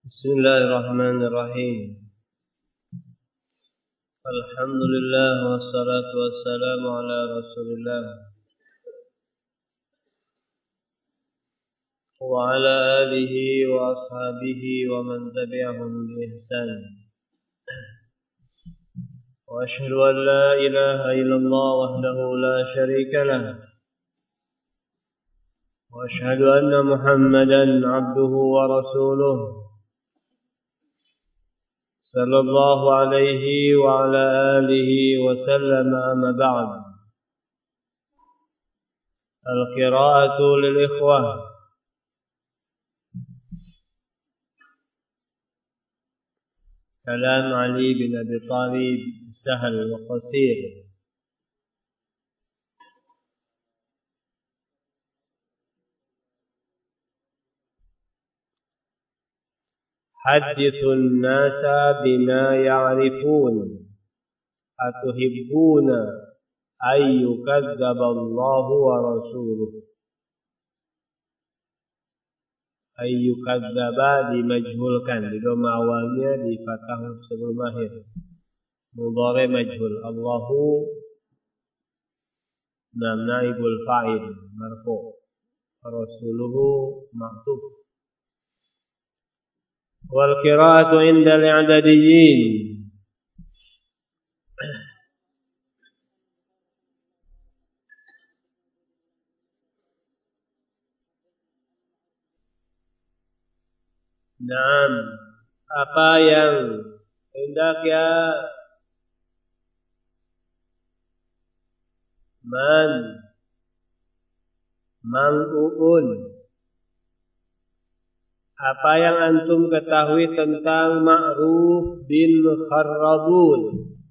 Bismillahirrahmanirrahim. Alhamdulillah wassalatu wassalamu ala Rasulillah wa ala alihi wa ashabihi wa man tabi'ahum bi ihsan. Wa asyhadu an la ilaha illallah wahdahu la syarika lah. Wa asyhadu anna Muhammadan 'abduhu wa rasuluh. Sallallahu alaihi wa ala alihi wa sallam, amma ba'd. Al-qira'atu lil ikhwah. Kalam Ali bin Abi Thalib, sahal wa qasir. Hadithun nasa bima ya'rifun atuhibbuna ayyukadzaballahu wa rasuluh. Ayyukadzaba dimajhulkan, di doma awalnya di fathah sebelum akhir. Mudhari majhul. Allahu naibul fa'il marfu', rasuluhu ma'tuf. Wal qira'atu 'inda al-i'dadiyyin Naam, apa yang hendak ya Mang-Uun, apa yang antum ketahui tentang Ma'ruf bin Kharrabun?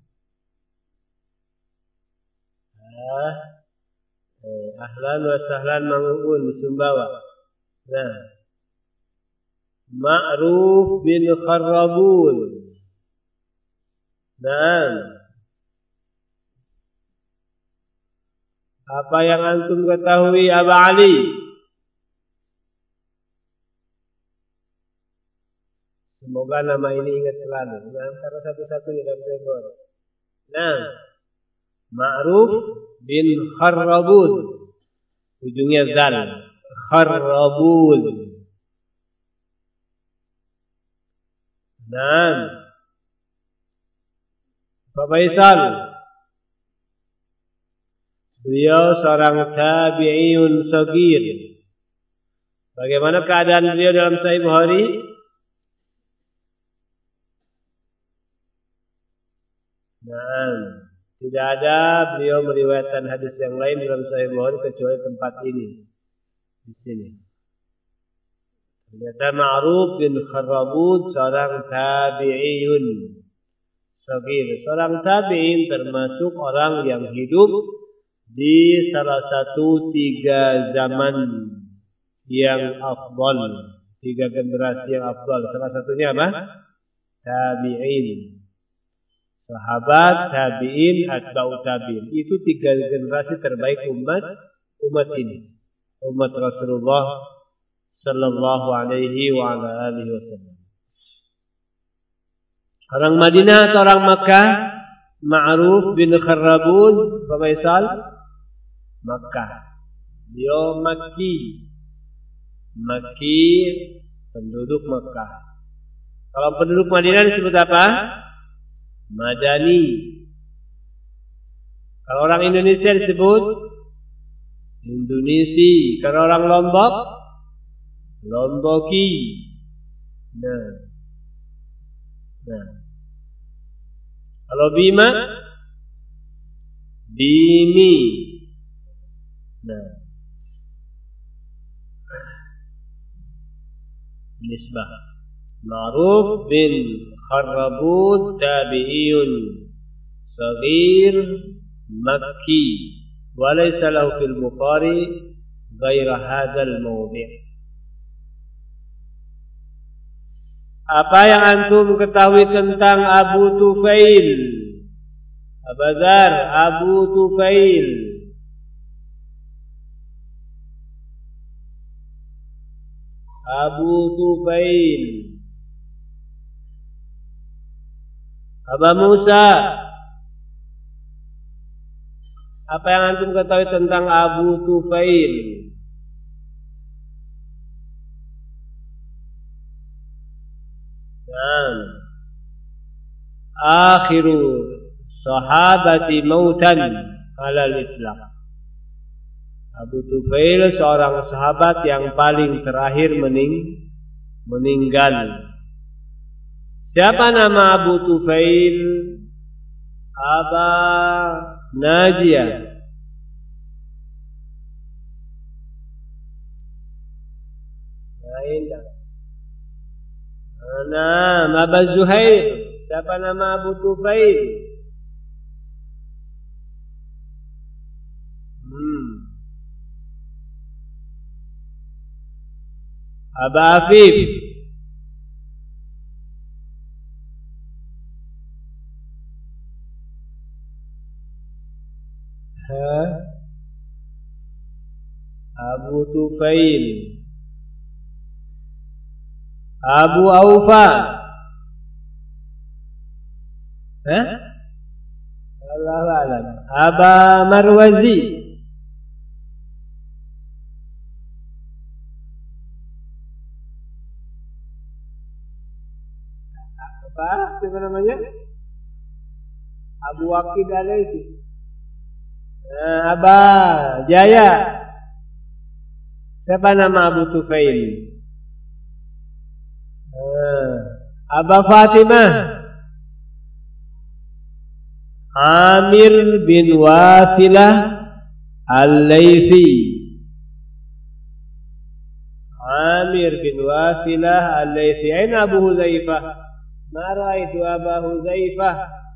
Ahlan wa sahlan Mang-Uun di Sumbawa. Nah, Ma'ruf bin Kharrabun. Nah, apa yang antum ketahui Aba Ali? Semoga nama ini ingat selalu. Nah, karena satu-satunya dalam sebor. Nah, Ma'ruf bin Kharrabun. Ujungnya zal. Kharrabun. Nah, Pak Faisal, beliau seorang tabi'iyun sagir. Bagaimana keadaan beliau dalam Sahih Bukhari? Nah, tidak ada beliau meriwayatkan hadis yang lain dalam Sahih Bukhari kecuali tempat ini. Di sini. Ternyata Ma'ruf bin Kharrabun seorang tabi'iyun sagir. Seorang tabi'in termasuk orang yang hidup di salah satu 3 zaman yang afdal, 3 generasi yang afdal. Salah satunya apa? Tabi'in. Sahabat, tabi'in, atba'u tabi'in. Itu 3 generasi terbaik umat ini. Umat Rasulullah sallallahu alaihi wa ala alihi wasallam. Orang Madinah atau orang Makkah? Ma'ruf bin Kharrabun, Pak Faisal? Makkah. Dia Makki, penduduk Makkah. Kalau penduduk Madinah disebut apa? Madani. Kalau orang Indonesia disebut Indonesi. Kalau orang Lombok, Lomboki. Nah. Kalau Bima, Bimi. Nah. Nisbah. Ma'ruf bin Kharrabun tabi'iyun saghir Makki wa laysa lahu fil Bukhari ghaira hadzal mawdi'. Apa yang antum ketahui tentang Abu Tufail? Abazar, Abu Tufail. Abu Tufail. Aba Musa, apa yang antum ketahui tentang Abu Tufail? Nah, akhiru sahabati mautan alal itlaq. Abu Tufail seorang sahabat yang paling terakhir meninggal. Siapa nama Abu Tufail? Aba Najiyah. Nah, Aba Zuhair. Siapa nama Abu Tufail? Aba Afif. Abu Tufail. Abu Aufa. Allah alam. Aba Marwazi. Apa? Siapa namanya? Abu Waqid Alaisi. Aba Jaya. Siapa nama Abu Tufail? Aba Fatimah. Amir bin Wasilah Al-Laythi. Amir bin Wasilah Al-Laythi. Aina Abu Huzaifah? Ma ra'aitu Aba Huzaifah.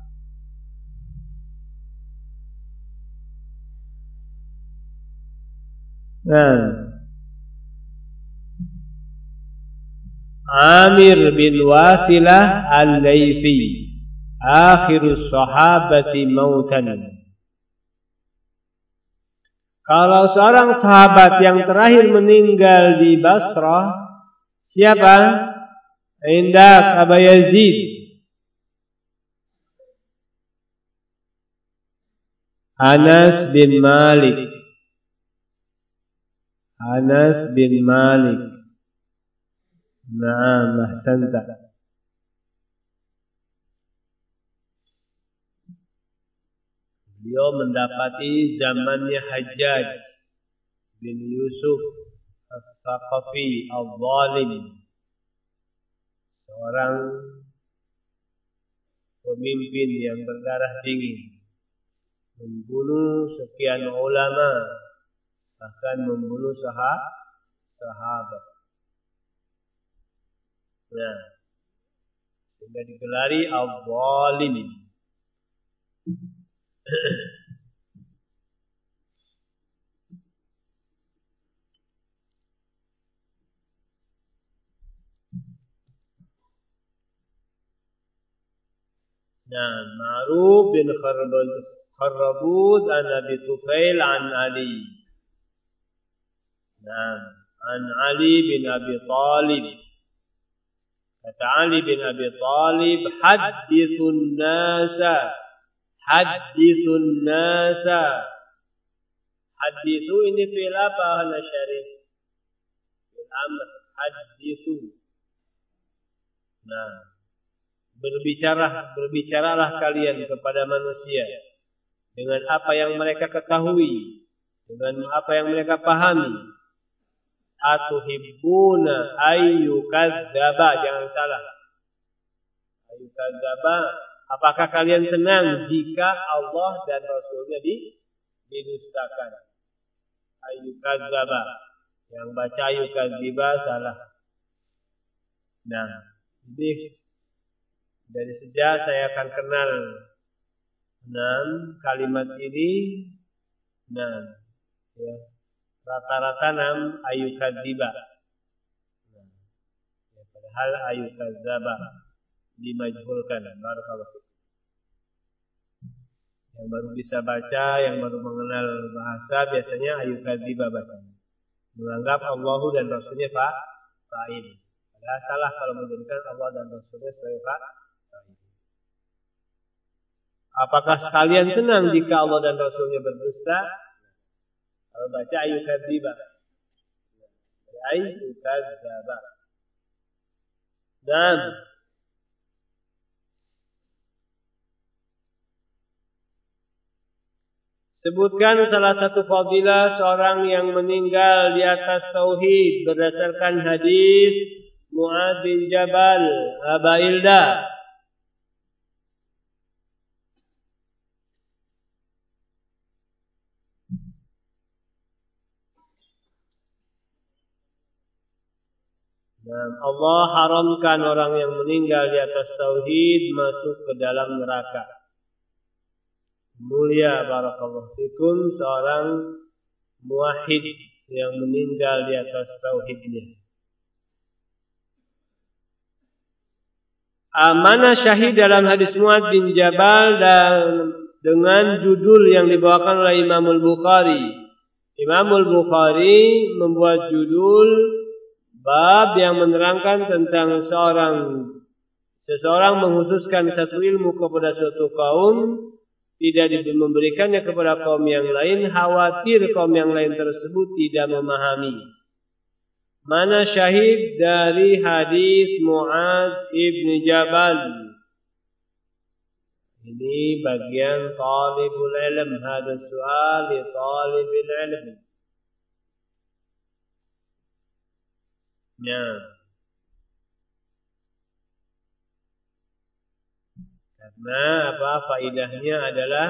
Amir bin Wasilah Al-Laythi. Akhirus sahabati mautan. Kalau seorang sahabat yang terakhir meninggal di Basrah, siapa? Indak Aba Yazid. Anas bin Malik. Anas bin Malik. Naam, ahsanta. Beliau mendapati zamannya Hajjaj bin Yusuf Al-Thaqafi Al-Zalim, seorang pemimpin yang berdarah dingin, membunuh sekian ulama, bahkan membunuh sahabat. Nah, sehingga digelari Al-Zalim. Nah, Ma'ruf bin Kharrabud an Abi Tufail an Ali. Nah, an Ali bin Abi Talib. Kata Ali bin Abi Talib, hadithun nasa. Hadithun nasa. Hadithu ini fi'il apa ana syarif? Fi'il amr. Hadithu. Nah, berbicaralah kalian kepada manusia dengan apa yang mereka ketahui, dengan apa yang mereka pahami. Atuhibbuna ayyukadzdzaba, jangan salah. Ayyukadzdzaba, apakah kalian senang jika Allah dan Rasulnya didustakan? Ayyukadzdzaba, yang baca ayyukadziba salah. Nah, jadi dari sejak saya akan kenal kalimat ini, ya, rata-rata ayyukadziba. Ya, padahal ayyukadzdzaba dimajhulkan. Barakallahu. Yang baru bisa baca, yang baru mengenal bahasa, biasanya ayyukadziba bacanya. Menganggap Allahu dan Rasulnya fa'il. Padahal salah kalau menjadikan Allah dan Rasulnya sebagai fa'il. Apakah sekalian senang jika Allah dan Rasulnya berdusta? Kalau baca ayukadzibah. Ayukadzibah. Dan sebutkan salah satu fadilah seorang yang meninggal di atas tauhid berdasarkan hadis Mu'adz bin Jabal, Aba Ilda. Allah haramkan orang yang meninggal di atas tauhid masuk ke dalam neraka. Mulia barakallahu fikum seorang muwahhid yang meninggal di atas tauhidnya. Mana syahid dalam hadis Mu'adz bin Jabal dan dengan judul yang dibawakan oleh Imam Al-Bukhari. Imam Al-Bukhari membuat judul bab yang menerangkan tentang seseorang menghususkan satu ilmu kepada suatu kaum, tidak memberikannya kepada kaum yang lain, khawatir kaum yang lain tersebut tidak memahami. Mana syahid dari hadis Mu'adz ibn Jabal? Ini bagian talibul ilm, hadis soal li talibil ilm. Ya. Karena faidahnya adalah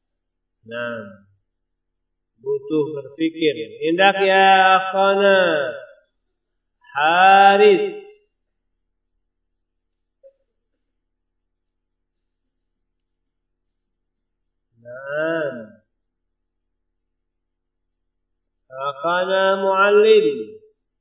butuh berpikir. Indak ya akhana Haris. Akhana muallim.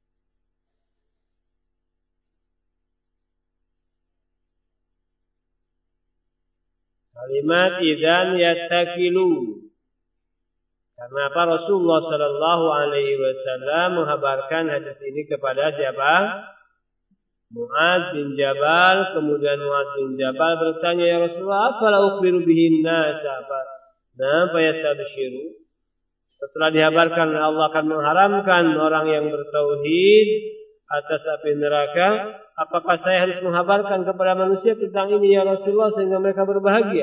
Kalimat idzan yattakilu. Karena Rasulullah sallallahu alaihi wasallam menghabarkan hadis ini kepada siapa? Mu'adz bin Jabal. Kemudian Mu'adz bin Jabal bertanya, ya Rasulullah, afala ukhbiru bihin nas? Fayastabshiru. Setelah dihabarkan Allah akan mengharamkan orang yang bertauhid atas api neraka, apakah saya harus menghabarkan kepada manusia tentang ini ya Rasulullah sehingga mereka berbahagia?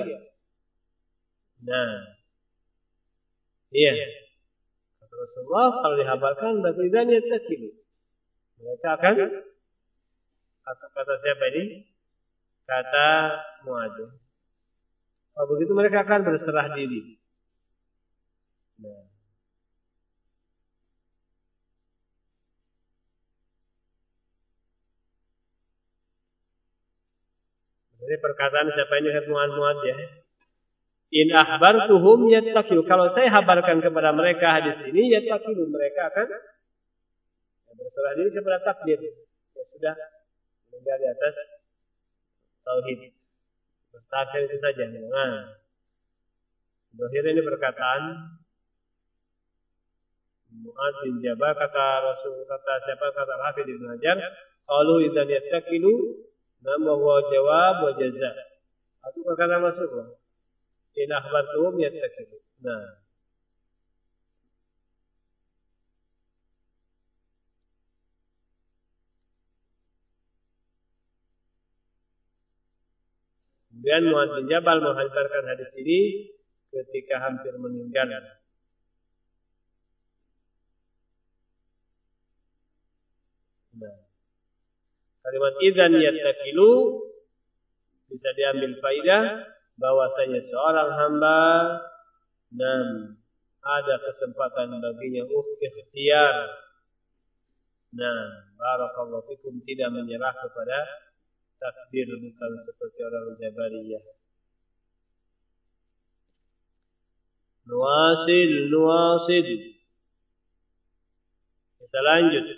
Iya. Kata Rasulullah, kalau dihabarkan berarti dan yattakilu. Mereka akan kata siapa ini? Kata Mu'adz. Kalau begitu mereka akan berserah diri. Jadi perkataan siapa ini Mu'adz ya? In akhbartuhum yattaqilu. Kalau saya habarkan kepada mereka hadis ini, yattaqilu, mereka akan berserah diri kepada takdir. Ya sudah, meninggal di atas tauhid. Bertakdir itu saja. Zahir ini perkataan Mu'adz bin Jabal, kata Hafidz Ibnu Hajar, qalu idzan yattaqilu wa jawab wa jaza. Itu perkataan masuk. In akhbartuhum yattaqilu. Kemudian Mu'adz bin Jabal menghantarkan hadis ini ketika hampir meninggal. Kalimat idzan yattaqilu bisa diambil faidah bahwasanya seorang hamba ada kesempatan baginya ikhtiar. Barakallahu fikum, tidak menyerah kepada takdir, bukan seperti orang Jabariyah. Nuwasil. Kita lanjut.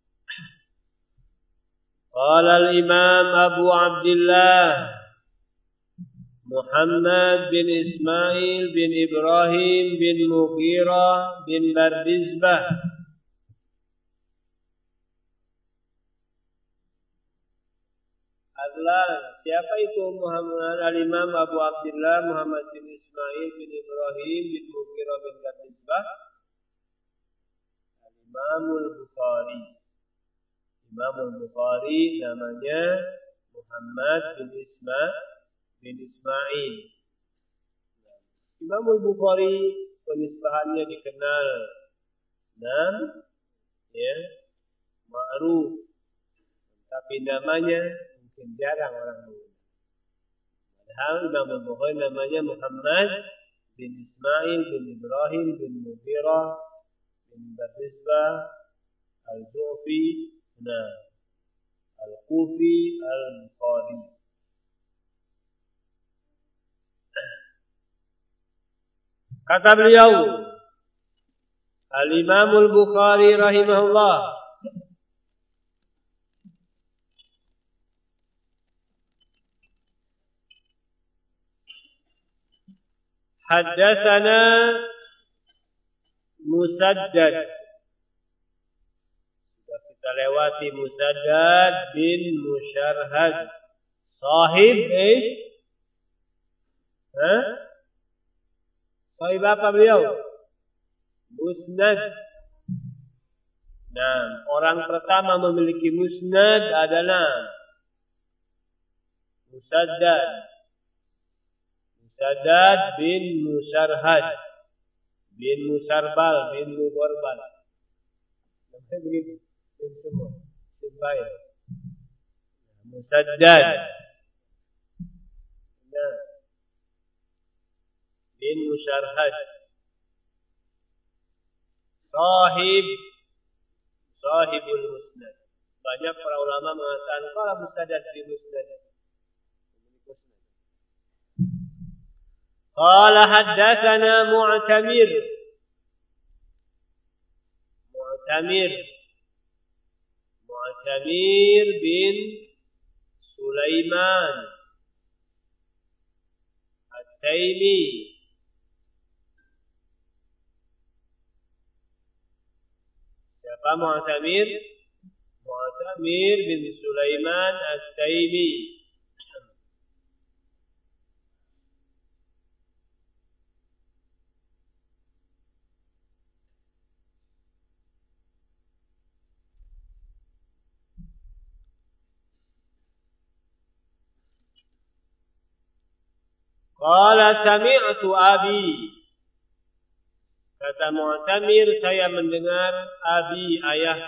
Qala al-Imam Abu Abdullah Muhammad bin Ismail bin Ibrahim bin Mughirah bin Bardizbah Adlan. Siapa itu Muhammad al-Imam Abu Abdullah Muhammad bin Ismail bin Ibrahim bin Mughirah bin Khatibah? Al-Imamul Bukhari. Imamul Bukhari namanya Muhammad bin Ismail. Imamul Bukhari penisbahannya dikenal ma'ruf, tapi namanya mungkin jarang orang mengenal. Padahal Imamul Bukhari namanya Muhammad bin Ismail bin Ibrahim bin Mughirah bin Khatibah al-Ju'fi al-Kufi al-Bukhari. Kata beliau, Al-Imamul Bukhari rahimahullah, haddatsana Musaddad. Sudah kita lewati Musaddad bin Musharhad. Sahib Sahib apa beliau? Musnad. Nah, orang pertama memiliki musnad adalah Musaddad bin Musharhad bin Musarbal bin Mugharbal. Namanya begitu. Bin semua. Simpai. Musaddad. Nah. Bin Musharhad. Sahibul Musnad. Banyak para ulama mengatakan kalau Musaddad bin Musnad. Qala haddatsana Mu'tamir bin Sulaiman At-Taimi. Siapa Mu'tamir? Mu'tamir bin Sulaiman At-Taimi. Qala sami'tu abi. Kata Mu'tamir, saya mendengar abi, ayah.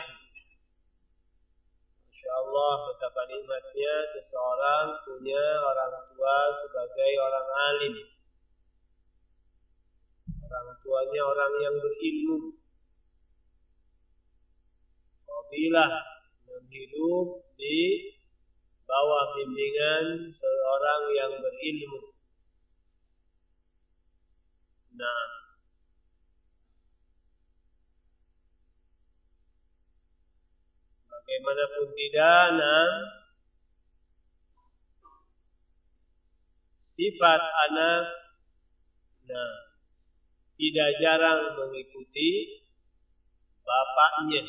Masyaallah, betapa nikmatnya seseorang punya orang tua sebagai orang alim. Orang tuanya orang yang berilmu. Fadilah hidup di bawah bimbingan seorang yang berilmu. Nah, bagaimanapun tidak, sifat anak, tidak jarang mengikuti bapaknya.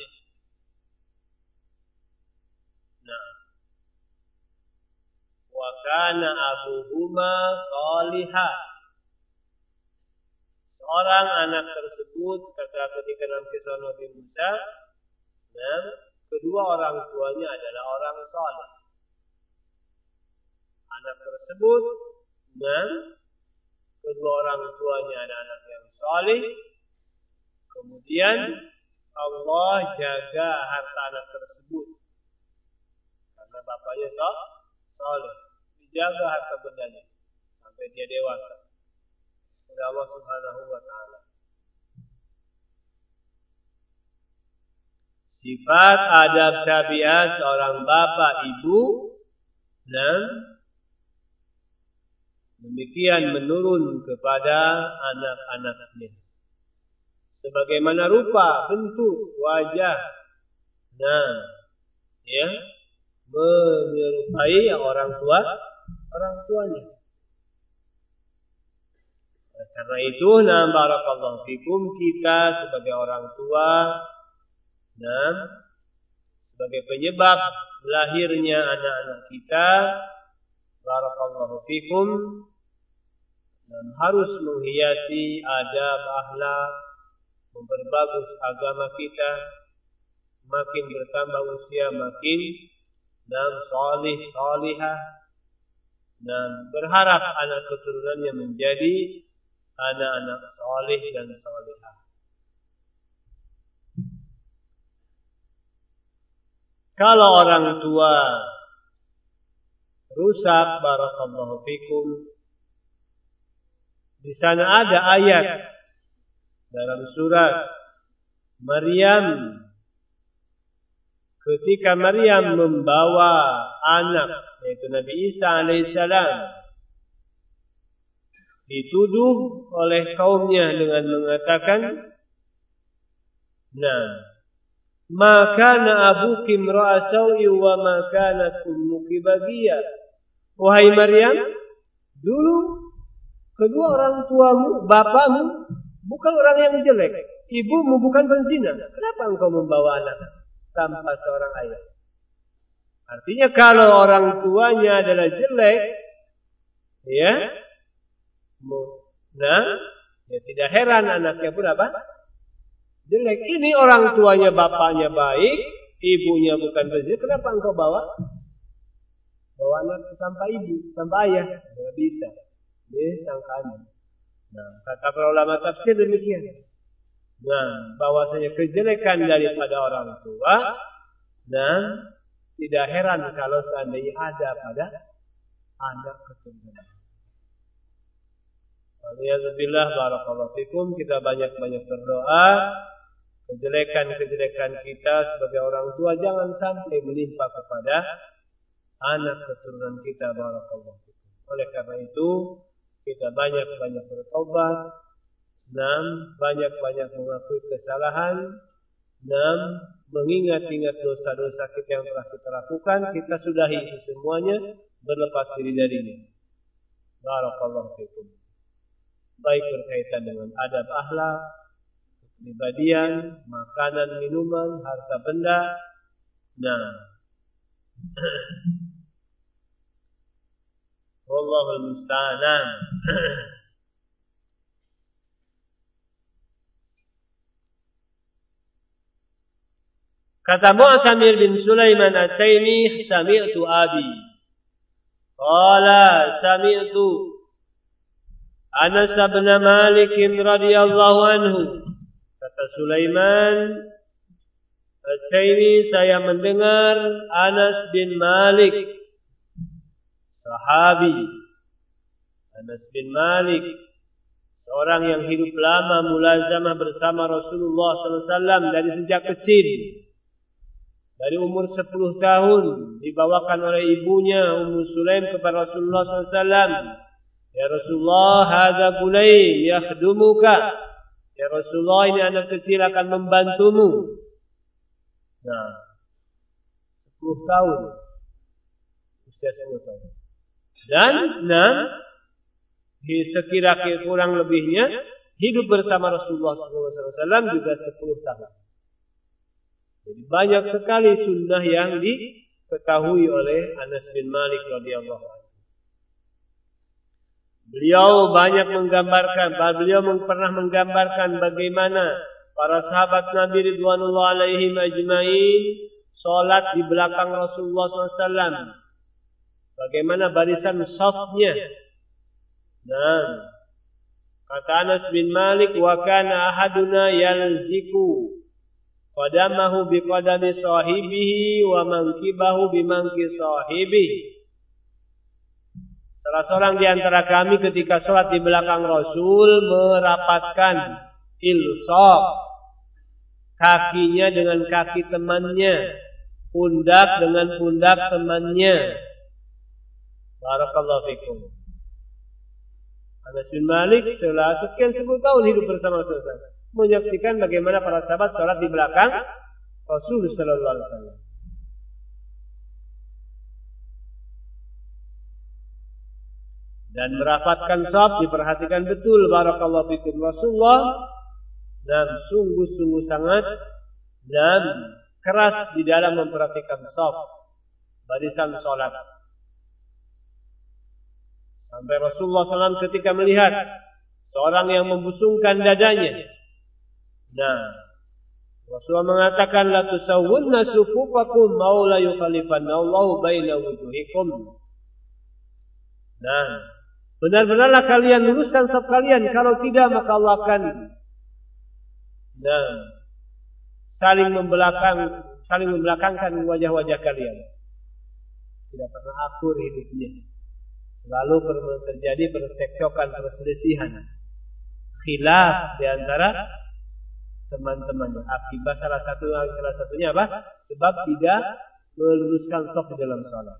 Wa kana abuhuma salihah. Seorang anak tersebut kata ketika dalam kisah Nabi Musa, kedua orang tuanya adalah orang saleh. Anak tersebut dan kedua orang tuanya adalah anak yang saleh. Kemudian Allah jaga harta anak tersebut karena bapaknya saleh, dijaga harta bendanya sampai dia dewasa oleh Allah Subhanahu wa taala. Sifat adab tabiat seorang bapak ibu dan demikian menurun kepada anak-anaknya. Sebagaimana rupa, bentuk, wajah, menyerupai orang tuanya. Karena itu, barakallahu fikum, kita sebagai orang tua, sebagai penyebab lahirnya anak-anak kita, barakallahu fikum, dan harus menghiasi adab, akhlak, memperbagus agama kita, makin bertambah usia makin dan salih salihah, dan berharap anak keturunannya menjadi anak-anak salih dan salihah. Kalau orang tua rusak, barakallahu fikum, di sana ada ayat dalam surat Maryam, ketika Maryam membawa anak, yaitu Nabi Isa alaihissalam, dituduh oleh kaumnya dengan mengatakan, ma kana abuki imra'a sawi wa ma kanat ummuki baghiya. Wahai Maryam, dulu kedua orang tuamu, bapakmu bukan orang yang jelek, ibumu bukan penzina. Kenapa engkau membawa anak tanpa seorang ayah? Artinya kalau orang tuanya adalah jelek, ya tidak heran anaknya pun apa? Jelek. Ini orang tuanya, bapaknya baik, ibunya bukan penzina. Kenapa engkau bawa anak tanpa ibu, tanpa ayah? Tidak bisa. Ini sangkaan. Kata para ulama tafsir demikian. Bahwasanya kejelekan daripada orang tua, dan tidak heran kalau seandainya ada pada anak keturunan. Alhamdulillah, barakallahu fikum, kita banyak-banyak berdoa. Kejelekan-kejelekan kita sebagai orang tua jangan sampai menimpa kepada anak keturunan kita, barakallahu fikum. Oleh karena itu, kita banyak-banyak bertobat, banyak-banyak mengakui kesalahan, mengingat-ingat dosa-dosa kita yang telah kita lakukan, kita sudahi itu semuanya, berlepas diri darinya. Barakallahu fikum. Baik berkaitan dengan adab akhlak, kepribadian, makanan, minuman, harta benda. Wallahul musta'an. Kata Mu'tamir bin Sulaiman At-Taimi, sami'tu abi. Qala sami'tu Anas bin Malik radhiyallahu anhu. Kata Sulaiman At-Taimi, saya mendengar Anas bin Malik, sahabi Anas bin Malik, seorang yang hidup lama mulazamah bersama Rasulullah SAW dari sejak kecil. Dari umur 10 tahun dibawakan oleh ibunya Ummu Sulaim kepada Rasulullah SAW. Ya Rasulullah, hadza bunay yakhdumuka. Ya Rasulullah, ini anak kecil akan membantumu. 10 tahun. Usia 10 tahun. Dan sekira-kira kurang lebihnya hidup bersama Rasulullah SAW juga 10 tahun. Jadi banyak sekali sunnah yang diketahui oleh Anas bin Malik radhiyallahu anhu. Beliau pernah menggambarkan bagaimana para sahabat Nabi ridwanullah alaihim ajmain salat di belakang Rasulullah SAW. Bagaimana barisan safnya. Dan kata Anas bin Malik, wa kana ahaduna yalziku qadamahu biqadami sahibihi wa mankibahu bimanki sahibihi. Salah seorang di antara kami ketika sholat di belakang Rasul merapatkan ilsaq, kakinya dengan kaki temannya, pundak dengan pundak temannya. Barakallahu fikum. Anas bin Malik setelah sekian 10 tahun hidup bersama Rasulullah, menyaksikan bagaimana para sahabat sholat di belakang Rasul sallallahu alaihi wasallam. Dan merapatkan shaf, diperhatikan betul, barakallahu fikum, Rasulullah, dan sungguh-sungguh sangat dan keras di dalam memperhatikan shaf. barisan sholat. Sampai Rasulullah SAW ketika melihat seorang yang membusungkan dadanya. Nah, Rasulullah mengatakan la tusawwunna sufufakum aw la yukhalifanallahu baina wujuhikum. Nah, benar-benarlah kalian luruskan saf kalian, kalau tidak maka Allah akan saling membelakangkan wajah-wajah kalian. Tidak pernah akur hidupnya. Selalu terjadi percekcokan, perselisihan, khilaf di antara teman-temannya. Akibat salah satunya apa? Sebab tidak meluruskan shaf di dalam salat.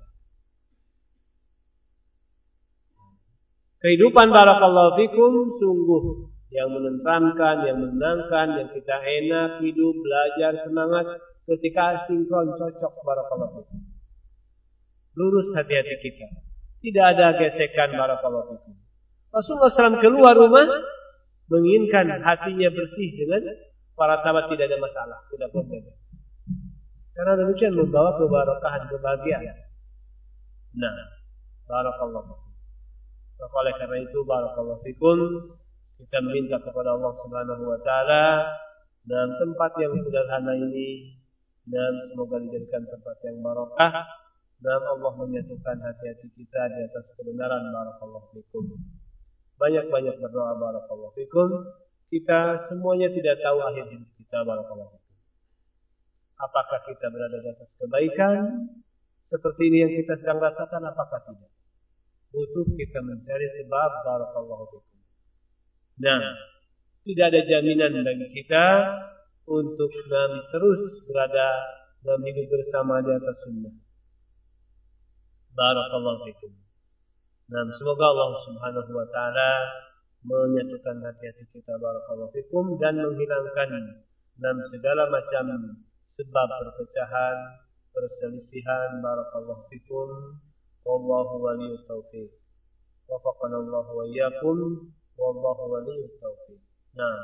Kehidupan barakallahu fikum sungguh yang menenteramkan, yang menenangkan, yang kita enak hidup, belajar, semangat ketika sinkron, cocok barakallahu fikum. Lurus hati-hati kita. Tidak ada gesekan barakallahu fikum. Rasulullah SAW keluar rumah menginginkan hatinya bersih dengan para sahabat, tidak ada masalah, tidak problem. Karena demikian membawa keberkahan, kebahagiaan. Nah, barakallahu fikum. Maka oleh karena itu barakallahu fikum, kita minta kepada Allah Subhanahu wa taala dalam tempat yang sederhana ini, dan semoga dijadikan tempat yang barokah, dan Allah menyatukan hati-hati kita di atas kebenaran barakallahu fikum. Banyak-banyak berdoa barakallahu fikum. Kita semuanya tidak tahu akhir hidup kita barakallahu fikum. Apakah kita berada di atas kebaikan seperti ini yang kita sedang rasakan, apakah tidak? Butuh kita mencari sebab barakallahu fikum. Nah, tidak ada jaminan bagi kita untuk terus berada dan hidup bersama di atas sunnah. Barakallahu fikum. Nah, semoga Allah Subhanahu wa taala menyatukan hati-hati kita barakallahu fikum dan menghilangkan dalam segala macam sebab perpecahan, perselisihan barakallahu fikum. Wallahu waliyut taufiq. Wafaqana Allah wa iyyakum. Wallahu waliyut taufiq. Nah,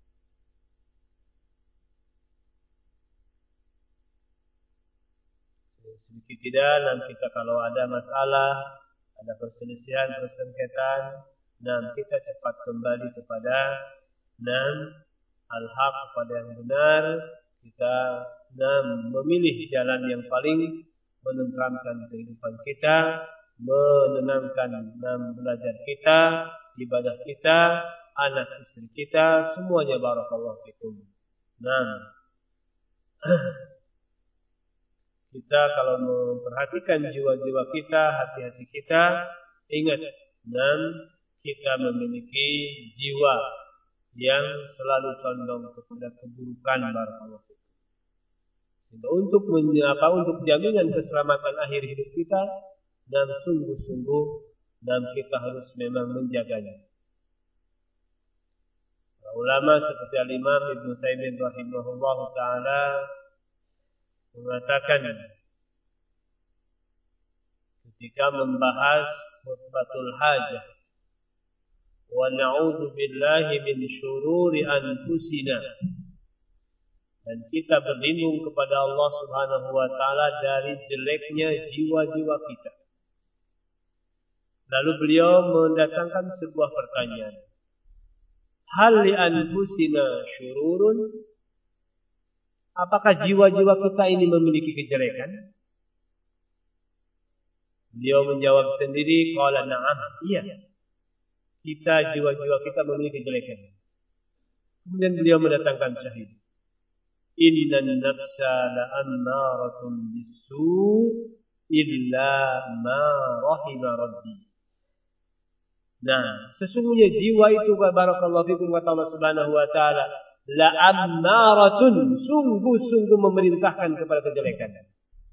sedikit tidak, nanti kita kalau ada masalah, ada perselisihan, persengketaan, dan kita cepat kembali kepada al-haq, kepada yang benar. Kita memilih jalan yang paling menenteramkan kehidupan kita, menenangkan belajar kita, ibadah kita, anak istri kita, semuanya barakallahu fikum. Nah, kita kalau memperhatikan jiwa-jiwa kita, hati-hati kita, ingat, dan kita memiliki jiwa yang selalu condong kepada keburukan barakallahu fikum. Untuk jaminan keselamatan akhir hidup kita, dan sungguh-sungguh dan kita harus memang menjaganya. Ulama seperti Al-Imam Ibn Taimiyah rahimahullah ta'ala mengatakan ketika membahas khutbatul hajah, wa na'udzu billahi min syururi anfusina, dan kita berlindung kepada Allah Subhanahu wa taala dari jeleknya jiwa-jiwa kita. Lalu beliau mendatangkan sebuah pertanyaan. Hal li anfusina syururun? Apakah jiwa-jiwa kita ini memiliki kejelekan? Beliau menjawab sendiri, qala na'am, iya. Jiwa-jiwa kita memiliki kejelekan. Kemudian beliau mendatangkan syahid. Innan nafsa la'ammaratun bisu' illa ma rahima rabbi. Nah, sesungguhnya jiwa itu barakallahu fikum kata Allah Subhanahu wa taala, la'ammaratun, sungguh-sungguh memerintahkan kepada kejelekan.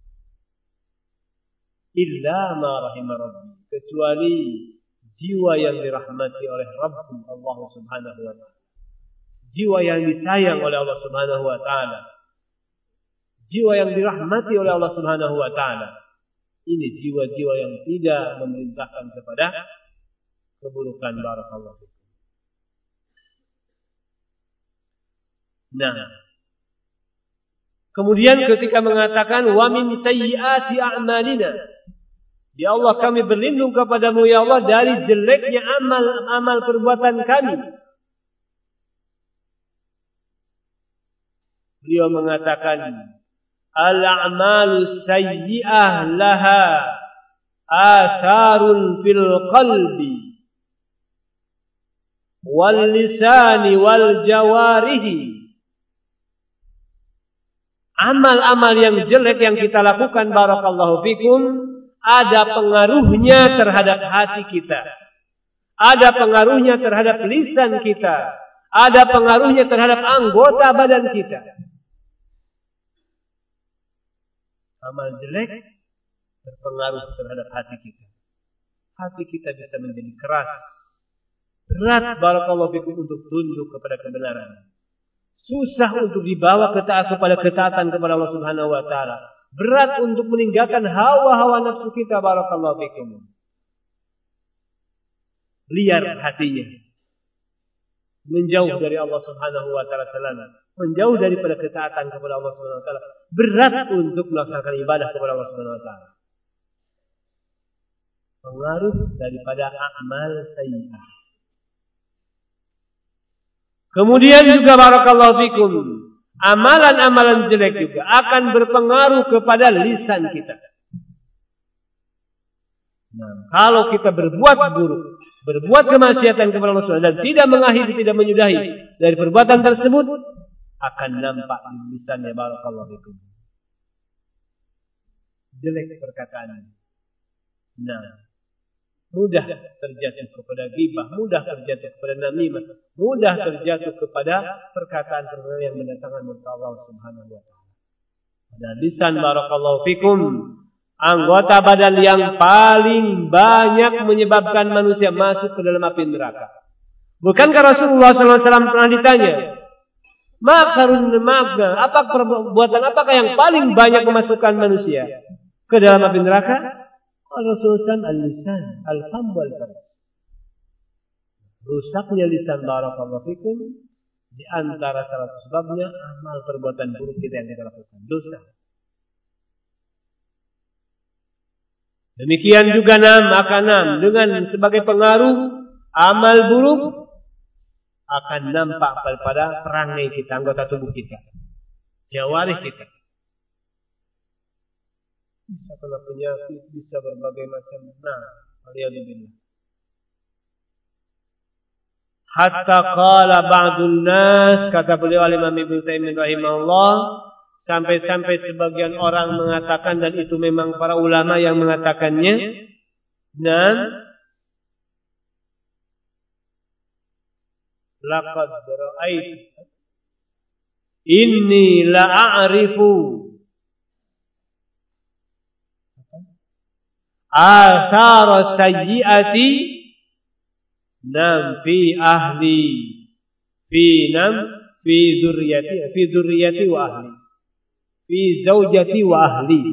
Illa ma rahima rabbi, kecuali jiwa yang dirahmati oleh Rabb Allah Subhanahu wa taala. Jiwa yang disayang oleh Allah Subhanahu wa taala. Jiwa yang dirahmati oleh Allah Subhanahu wa taala. Ini jiwa-jiwa yang tidak memerintahkan kepada keburukan barakallahu fikum. Nah, Kemudian ketika mengatakan wa min sayyiati a'malina, ya Allah kami berlindung kepadamu ya Allah dari jeleknya amal perbuatan kami. Beliau mengatakan al-a'malu sayyi'ah laha atharun fil qalbi wal lisani wal jawarihi. Amal-amal yang jelek yang kita lakukan barakallahu fikum ada pengaruhnya terhadap hati kita. Ada pengaruhnya terhadap lisan kita. Ada pengaruhnya terhadap anggota badan kita. Amal jelek berpengaruh terhadap hati kita. Hati kita bisa menjadi keras. Berat barakallahu fikum untuk tunduk kepada kebenaran. Susah untuk dibawa kepada ketaatan kepada Allah Subhanahu wa taala. Berat untuk meninggalkan hawa-hawa nafsu kita barakallahu fikum. Liar hatinya. Menjauh dari Allah Subhanahu wa taala selama. Menjauh daripada ketaatan kepada Allah Subhanahu wa taala. Berat untuk melaksanakan ibadah kepada Allah Subhanahu wa taala. Pengaruh daripada amal sayyi'ah. Kemudian juga barakallahu fikum, amalan-amalan jelek juga akan berpengaruh kepada lisan kita. Nah, kalau kita berbuat buruk, berbuat kemaksiatan kepada Allah SWT dan tidak mengakhiri, tidak menyudahi dari perbuatan tersebut, akan nampak di lisannya barakallahu fikum. Jelek perkataannya. Nah, mudah terjatuh kepada ghibah, mudah terjatuh kepada namimah, mudah terjatuh kepada perkataan-perkataan yang mendatangkan murka Allah Subhanahu wa taala. Dan lisan barakallahu fikum, anggota badan yang paling banyak menyebabkan manusia masuk ke dalam api neraka. Bukankah Rasulullah SAW pernah ditanya, apakah yang paling banyak memasukkan manusia ke dalam api neraka? Rasulullah al-lisan, al-fam wal-farj. Rusaknya lisan barakallahu fikum di antara salah satu sebabnya amal perbuatan buruk kita yang kita lakukan, dosa. Demikian juga dengan sebagai pengaruh amal buruk akan nampak pada perangai kita, anggota tubuh kita, jawarih kita. Bisa kena penyakit, bisa berbagai macam. Nah, waliyadzubillah. Hatta qala ba'dun nas, kata beliau Imam Ibnu Taimiyah rahimahullah, sampai-sampai sebagian orang mengatakan, dan itu memang para ulama yang mengatakannya. Dan laqad ra'aitu inni la'arifu athara sayyiati nam fi ahli fi dzurriyyati wa ahli fi zaujati wa ahli.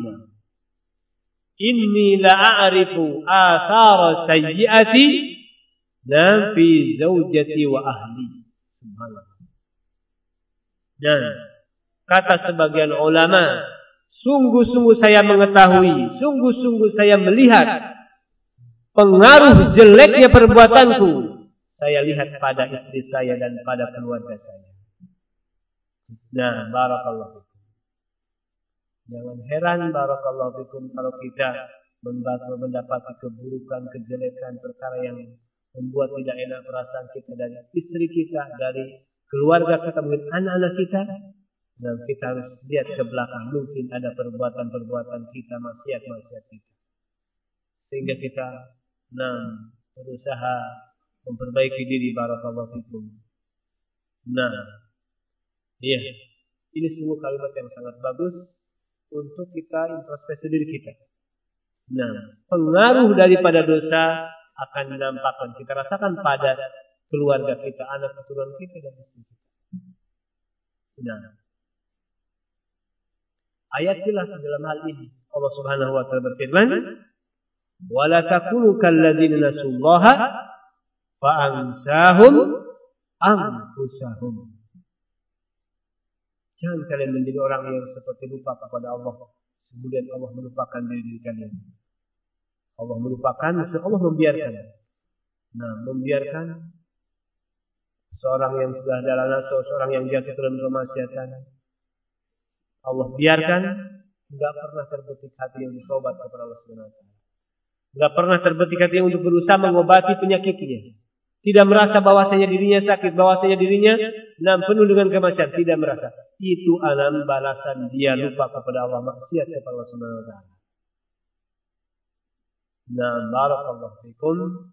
Inni la a'rifu athara sayyiati nam fi zaujati wa ahli. Subhanallah. Dan kata sebagian ulama, sungguh-sungguh saya mengetahui, sungguh-sungguh saya melihat pengaruh jeleknya perbuatanku. Saya lihat pada istri saya dan pada keluarga saya. Nah, barakallahu fikum. Jangan heran barakallahu fikum kalau kita mendapati keburukan, kejelekan, perkara yang membuat tidak enak perasaan kita dari istri kita, dari keluarga kita, mungkin anak-anak kita. Dan kita harus lihat ke belakang, mungkin ada perbuatan-perbuatan kita, maksiat-maksiat kita, sehingga kita berusaha memperbaiki diri barakallahu fikum. Nah, iya, ini sungguh kalimat yang sangat bagus untuk kita introspeksi diri kita. Nah, pengaruh daripada dosa akan dinampakkan, kita rasakan pada keluarga kita, anak keturunan kita dan istri kita. Nah, ayat jelas dalam hal ini. Allah Subhanahu wa taala berfirman, "Wa la takunu kalladzina nasullaha fa ansahum anfusahum." Jangan kalian menjadi orang yang seperti lupa kepada Allah, kemudian Allah melupakan diri kalian. Allah melupakan, maksudnya Allah membiarkan. Nah, membiarkan seorang yang sudah dalam seorang yang jatuh dalam kemaksiatan, Allah biarkan, enggak pernah terbetik hati yang bertobat kepada Allah Subhanahu wa taala. Enggak pernah terbetik hati untuk berusaha mengobati penyakitnya. Tidak merasa bahwasanya dirinya sakit, bahwasanya dirinya penuh dengan kemaksiatan, tidak merasa. Itu alam balasan dia lupa kepada Allah, maksiat kepada Allah Subhanahu wa taala. Nah, barakallahu fikum.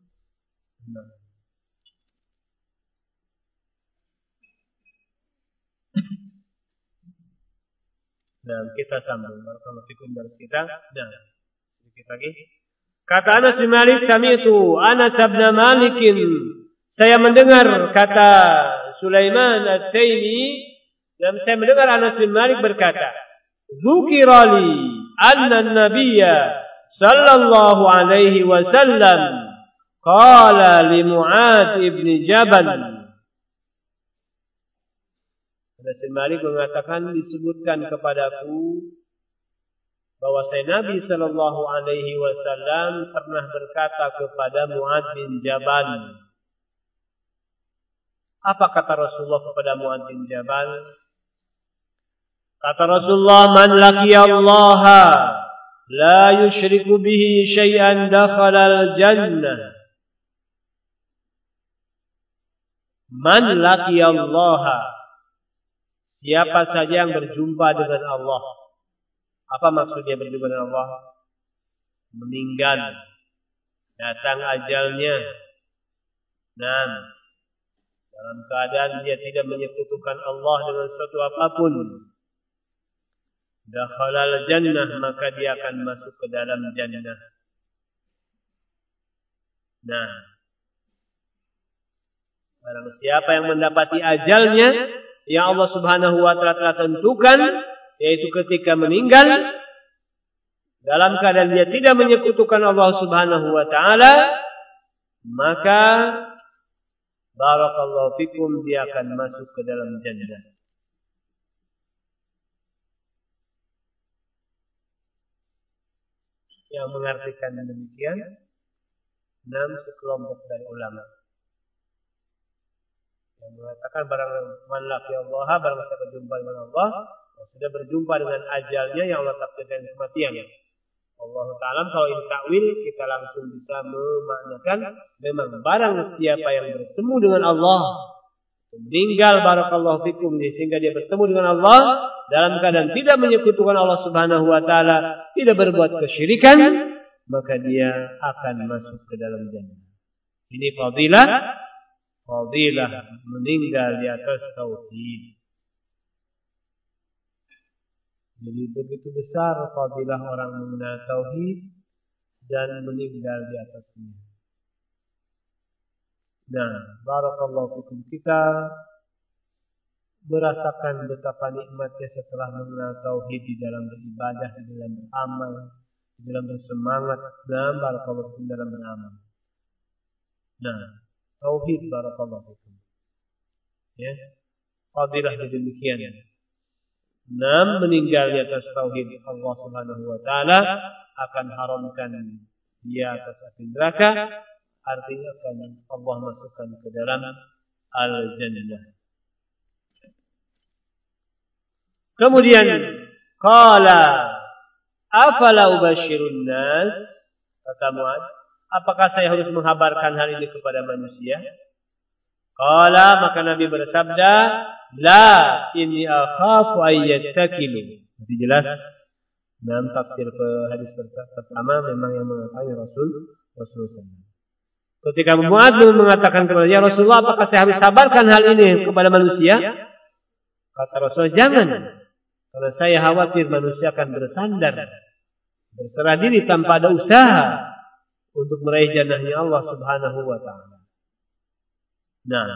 Nah, kita sambung. Barakallahu fikum dari kita. Nah, sedikit lagi. Kata Anas bin Malik, sami'tu Anas bin Malik, saya mendengar, kata Sulaiman At-Taimi, dan saya mendengar Anas bin Malik berkata, dzukirali anna an-nabiyya sallallahu alaihi wasallam qala li Mu'adz ibn Jabal. Anas bin Malik mengatakan, disebutkan kepadaku bahwasanya Nabi sallallahu alaihi wasallam pernah berkata kepada Mu'adz bin Jabal. Apa kata Rasulullah kepada Mu'adz bin Jabal? Kata Rasulullah, man laqiyallaha la yusyriku bihi syai'an dakhala al-jannah. Man laqiyallaha, siapa saja yang berjumpa dengan Allah. Apa maksudnya berjumpa dengan Allah? Meninggal, datang ajalnya, dan dalam keadaan dia tidak menyekutukan Allah dengan suatu apapun, dakhalal jannah, maka dia akan masuk ke dalam jannah. Nah, barang siapa yang mendapati ajalnya yang Allah Subhanahu wa taala telah tentukan, yaitu ketika meninggal dalam keadaan dia tidak menyekutukan Allah Subhanahu wa taala, maka barakallahu fikum, dia akan masuk ke dalam jannah. Yang mengartikan demikian, 6 sekelompok dari ulama yang mengatakan barang man laqiyallaha, barang siapa berjumpa dengan Allah, sudah berjumpa dengan ajalnya yang Allah takdirkan kematian. Allah Ta'ala, kalau ini takwil, kita langsung bisa memaknakan memang barang siapa yang bertemu dengan Allah, meninggal barakallahu fikum, sehingga dia bertemu dengan Allah dalam keadaan tidak menyekutukan Allah Subhanahu wa taala, tidak berbuat kesyirikan, maka dia akan masuk ke dalam jannah. Ini fadilah meninggal di atas tauhid. Jadi begitu besar fadilah orang mengenal tauhid dan meninggal di atasnya. Nah, barakallahu fikum, kita merasakan betapa nikmatnya setelah mengenal tauhid di dalam beribadah, di dalam beramal, di dalam bersemangat, dan barakallahu fikum dalam beramal. Nah, tauhid barakallahu fikum. Ya, fadilah demikian. 6, meninggal di atas tauhid Allah Subhanahu wa taala akan haramkan dia atas api neraka, artinya akan Allah masukkan ke dalam al-jannah. Kemudian qala afala ubashirun nas, kata Mu'adz, apakah saya harus menghabarkan hal ini kepada manusia? Qala, maka Nabi bersabda, la inni akhafu ayyattakilu. Itu jelas dalam tafsir hadis pertama memang yang mengatakan Rasulullah SAW. Ketika Mu'adz mengatakan kepada Rasulullah, apakah saya harus sabarkan hal ini kepada manusia? Kata Rasulullah, jangan. Karena saya khawatir manusia akan bersandar, berserah diri tanpa ada usaha untuk meraih jannahnya Allah Subhanahu wa taala. Nah,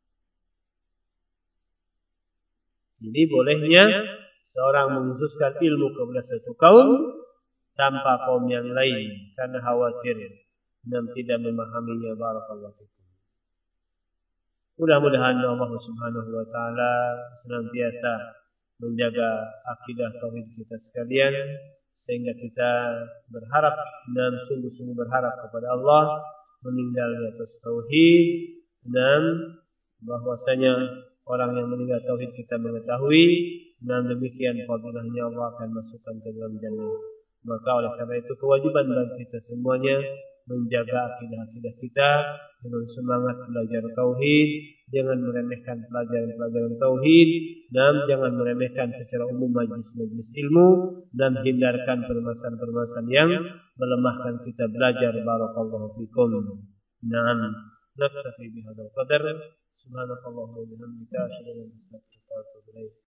ini bolehnya seorang mengkhususkan ilmu kepada satu kaum tanpa kaum yang lain karena khawatir dan tidak memahaminya. Barakallahu fikum. Mudah-mudahan Allah Subhanahu wa taala senantiasa menjaga akidah tauhid kita sekalian, sehingga kita berharap dan sungguh-sungguh berharap kepada Allah meninggal di atas tauhid, dan bahwasanya orang yang meninggal tauhid kita mengetahui, dan demikian fadilahnya Allah akan masukkan ke dalam jannah. Maka oleh karena itu kewajiban bagi kita semuanya menjaga akidah-akidah kita dengan semangat belajar tauhid, jangan meremehkan pelajaran-pelajaran tauhid, dan jangan meremehkan secara umum majlis-majlis ilmu, dan hindarkan permasalahan-permasalahan yang melemahkan kita belajar. Barakallahu fikum. Naam, naktafi bihadzal qadar. Subhanakallahumma wa bihamdika asyhadu an la ilaha illa anta astaghfiruka wa atubu ilaik.